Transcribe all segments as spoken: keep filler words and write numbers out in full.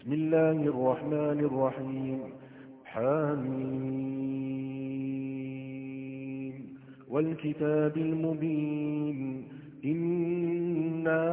بسم الله الرحمن الرحيم. حميم والكتاب المبين. إنا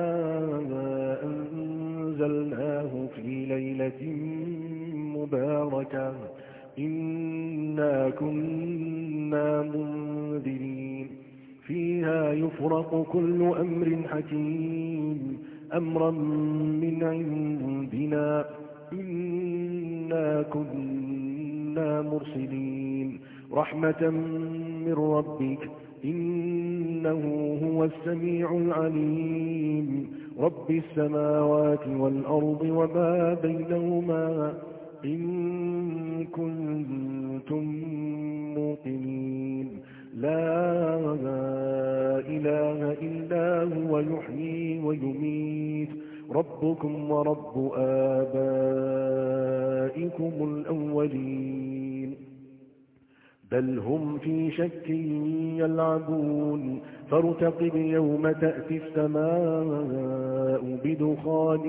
أنزلناه في ليلة مباركة إنا كنا منذرين فيها يفرق كل أمر حكيم أمرا من عندنا إنا كنا مرسلين رحمة من ربك إنه هو السميع العليم رب السماوات والأرض وما بينهما إن كنتم موقنين لا إله إلا هو يحيي ويميت ربكم ورب آبائكم الأولين بل هم في شك يلعبون فارتقب يوم تأتي السماء بدخان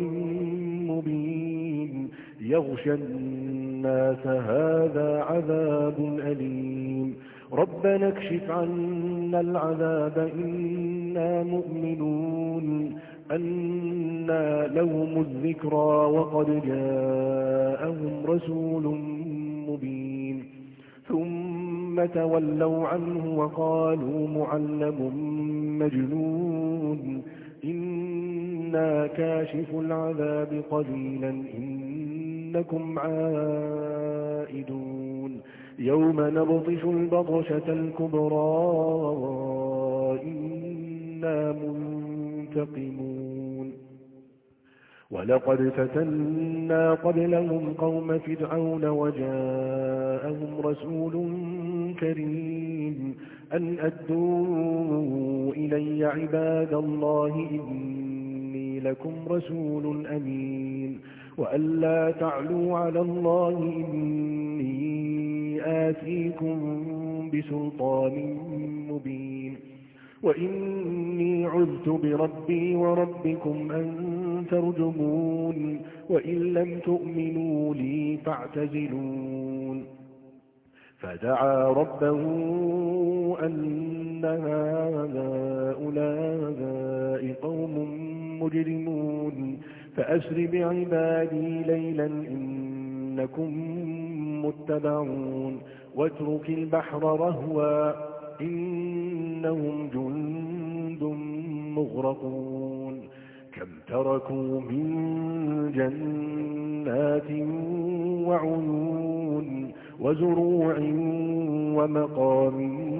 مبين يغشى الناس هذا عذاب أليم ربنا اكشف عنا العذاب إنا مؤمنون أنى لهم الذكرى وقد جاءهم رسول مبين ثم تولوا عنه وقالوا معلم مجنون إنا كاشف العذاب قليلا إنكم عائدون يوم نبطش البطشة الكبرى إنا منتقمون ولقد فتنا قبلهم قوم فرعون وجاءهم رسول كريم أن أدوا إلي عباد الله إني لكم رسول أمين وأن لا تعلوا على الله إني آتيكم بسلطان مبين وإني عذت بربي وربكم أن ترجمون وإن لم تؤمنوا لي فاعتزلون فدعا ربه أن هؤلاء قوم مجرمون فأسر بعبادي ليلا إنكم متبعون واترك البحر رهوا إنهم جند مغرقون كم تركوا من جنات وعيون وزروع ومقام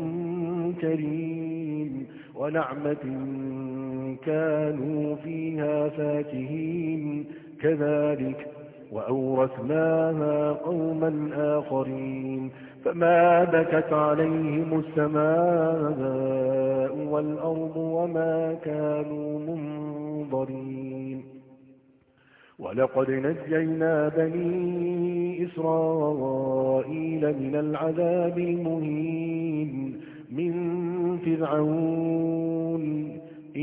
كريم ونعمة كانوا فيها فاكهين كذلك وأورثناها قوما آخرين فما بكت عليهم السماء والأرض وما كانوا منظرين ولقد نجينا بني إسرائيل من العذاب المهين من فرعون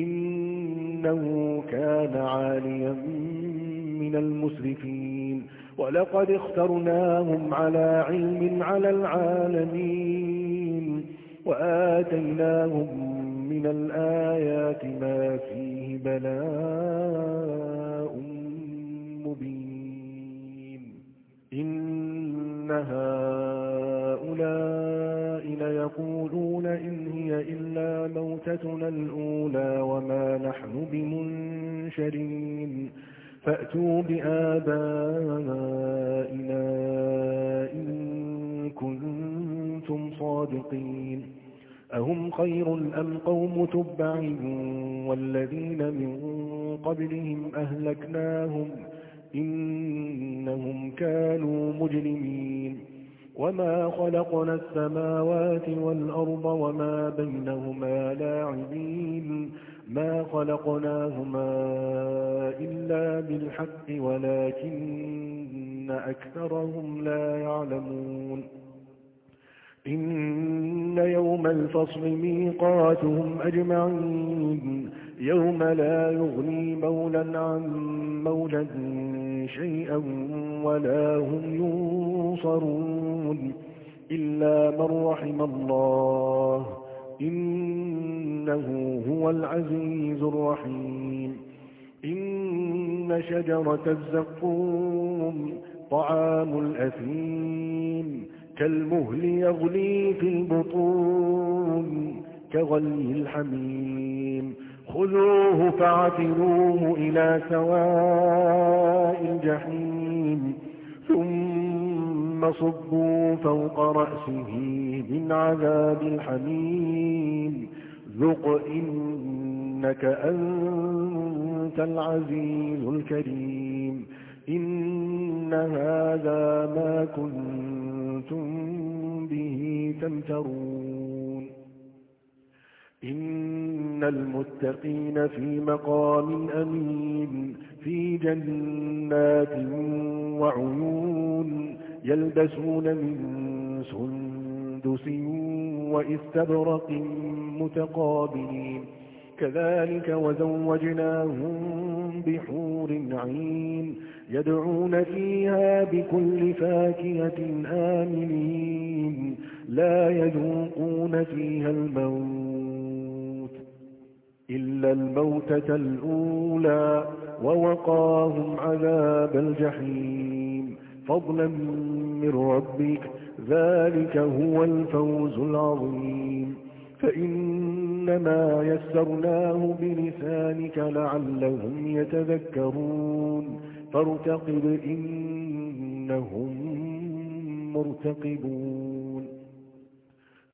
إنه كان عاليا من المسرفين ولقد اخترناهم على علم على العالمين وآتيناهم من الآيات ما فيه بلاء مبين إن هؤلاء ليقولون إن هي إلا موتتنا الأولى وما نحن بمنشرين فأتوا بآبائنا إن كنتم صادقين أهم خير أم قوم تبع والذين من قبلهم أهلكناهم إنهم كانوا مجرمين وما خلقنا السماوات والأرض وما بينهما لاعبين ما خلقناهما إلا بالحق ولكن أكثرهم لا يعلمون إن يوم الفصل ميقاتهم أجمعين يوم لا يغني مولى عن مولى شيئا ولا هم ينصرون إلا من رحم الله إنه هو العزيز الرحيم إن شجرة الزقوم طعام الأثيم كالمهل يغلي في البطون كغلي الحميم خذوه فاعتلوه إلى سواء الجحيم ثم صبوا فوق رأسه من عذاب الحميم ذق إنك أنت العزيز الكريم إن هذا ما كنتم به تمترون إن المتقين في مقام أمين في جنات وعيون يلبسون من سندس وإستبرق متقابلين كذلك وزوجناهم بحور عين يدعون فيها بكل فاكهة آمنين لا يذوقون فيها الموت إلا الموتة الأولى ووقاهم عذاب الجحيم فضلا من ربك ذلك هو الفوز العظيم فإنما يسرناه بلسانك لعلهم يتذكرون فارتقب إنهم مرتقبون